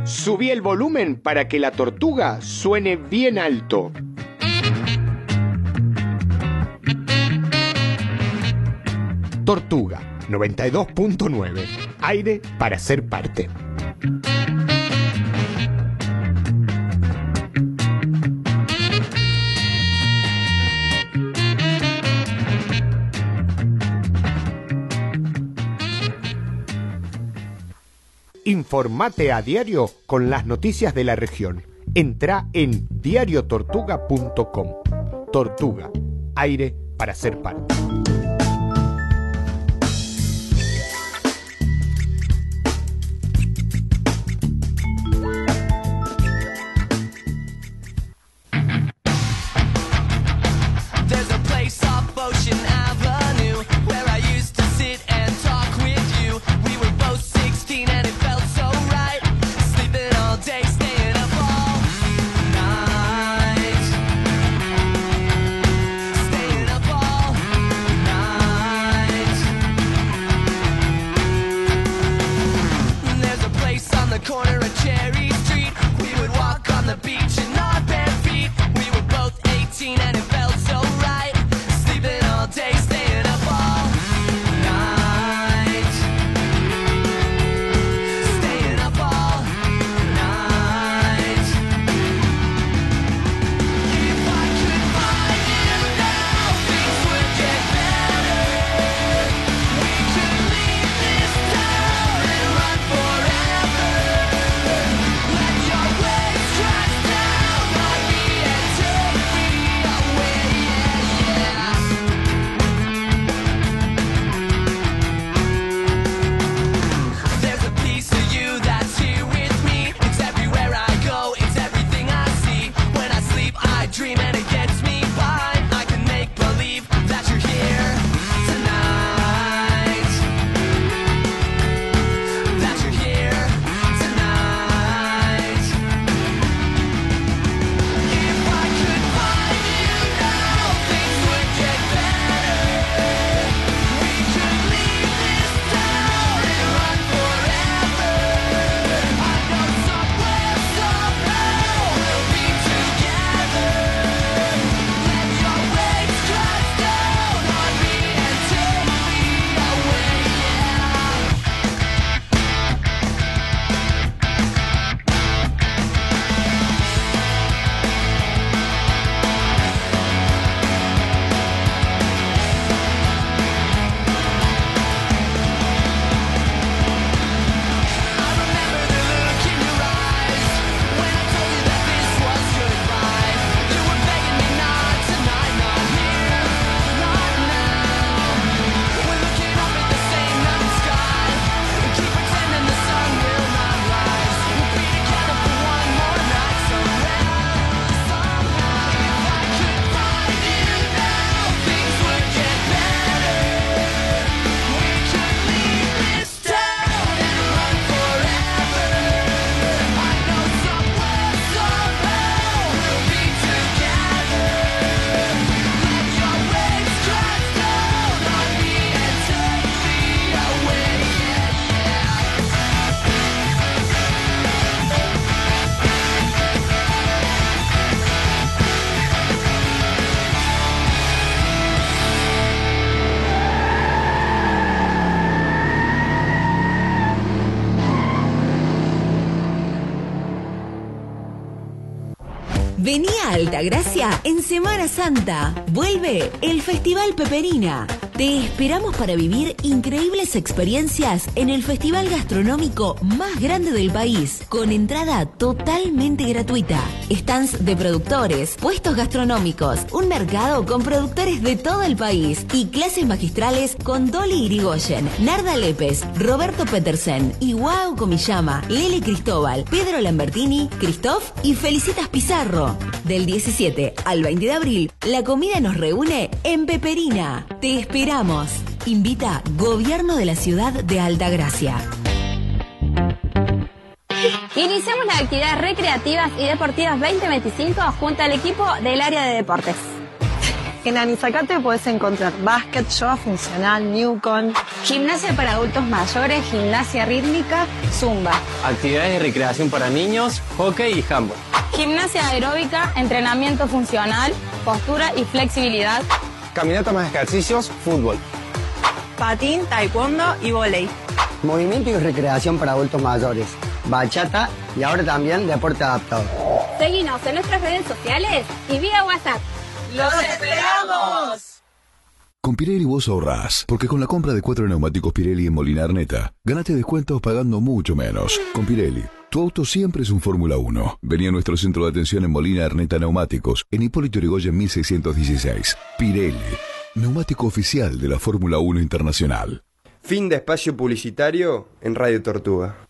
Subí el volumen para que la tortuga suene bien alto. Tortuga 92.9. Aire para ser parte. Informate a diario con las noticias de la región. Entrá en diariotortuga.com. Tortuga, aire para ser parte. Vení a Altagracia en Semana Santa. Vuelve el Festival Peperina. Te esperamos para vivir increíbles experiencias en el festival gastronómico más grande del país, con entrada totalmente gratuita. Stands de productores, puestos gastronómicos, un mercado con productores de todo el país y clases magistrales con Dolly Irigoyen, Narda Lépez, Roberto Petersen, Iwao Komiyama, Lele Cristóbal, Pedro Lambertini, Christoph y Felicitas Pizarro. Del 17 al 20 de abril, la comida nos reúne en Peperina. Te esperamos. Invita Gobierno de la Ciudad de Altagracia. Iniciamos las actividades recreativas y deportivas 2025 junto al equipo del área de deportes. En Anizacate podés encontrar básquet, yoga funcional, newcon, Gimnasia para adultos mayores, gimnasia rítmica, zumba. Actividades de recreación para niños, hockey y handball. Gimnasia aeróbica, entrenamiento funcional, postura y flexibilidad. Caminata más ejercicios, fútbol. patín, taekwondo y vóley. Movimiento y recreación para adultos mayores, bachata y ahora también deporte adaptado. Seguinos en nuestras redes sociales y vía WhatsApp. ¡Los esperamos! Con Pirelli vos ahorrás, porque con la compra de 4 neumáticos Pirelli en Molina Arneta, ganate descuentos pagando mucho menos. Con Pirelli, tu auto siempre es un Fórmula 1. Vení a nuestro centro de atención en Molina Arneta Neumáticos, en Hipólito Yrigoyen 1616. Pirelli, neumático oficial de la Fórmula 1 Internacional. Fin de espacio publicitario en Radio Tortuga.